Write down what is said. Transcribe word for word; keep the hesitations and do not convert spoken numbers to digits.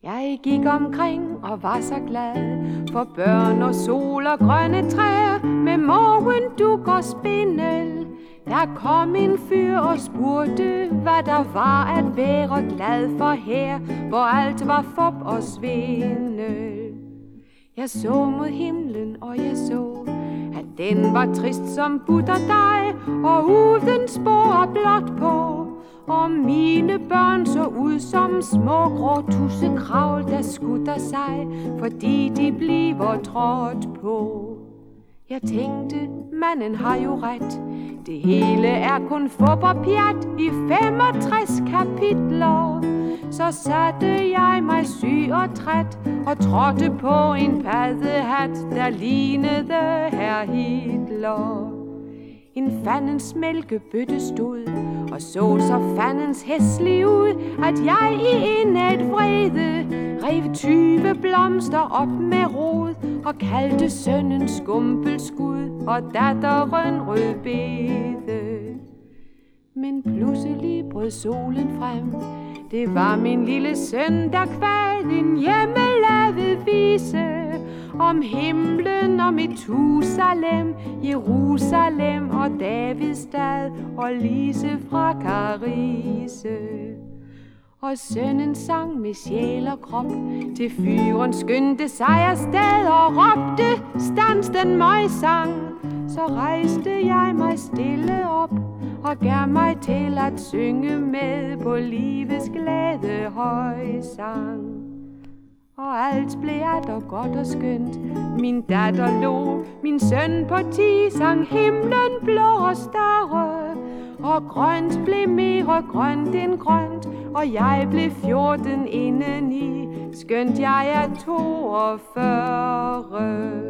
Jeg gik omkring og var så glad for børn og sol og grønne træer med morgendug og spindel. Der kom en fyr og spurgte, hvad der var at være glad for her, hvor alt var fup og svindel. Jeg så mod himlen, og jeg så, at den var trist som butterdej, og uden spor blot på. Og mine børn så ud som små grå tussekravl, der skutter sig, fordi de bliver trådt på. Jeg tænkte, manden har jo ret. Det hele er kun fup og pjat i femogtres kapitler. Så satte jeg mig syg og træt og trådte på en paddehat, der lignede herr Hitler. En fandens mælkebøtte stod og så så fandens hæslig ud, at jeg i indæt vrede rev tyve blomster op med rod og kaldte sønnen skumpelskud og datteren rødbede. Men pludselig brød solen frem. Det var min lille søn, der kvad en hjemmelavet vise om himlen og Metusalem, Jerusalem og Davidstad og Lise fra Karise. Og sønnen sang med sjæl og krop, til fyren skyndte sig afsted og råbte, stans den møgsang. Så rejste jeg mig stille op og gav mig til at synge med på livets glade højsang. Og alt blev atter godt og skønt. Min datter lå, min søn på ti sang himlen blå og større. Og grønt blev mere grønt end grønt, og jeg blev fjorten indeni, skønt jeg er toogfyrre.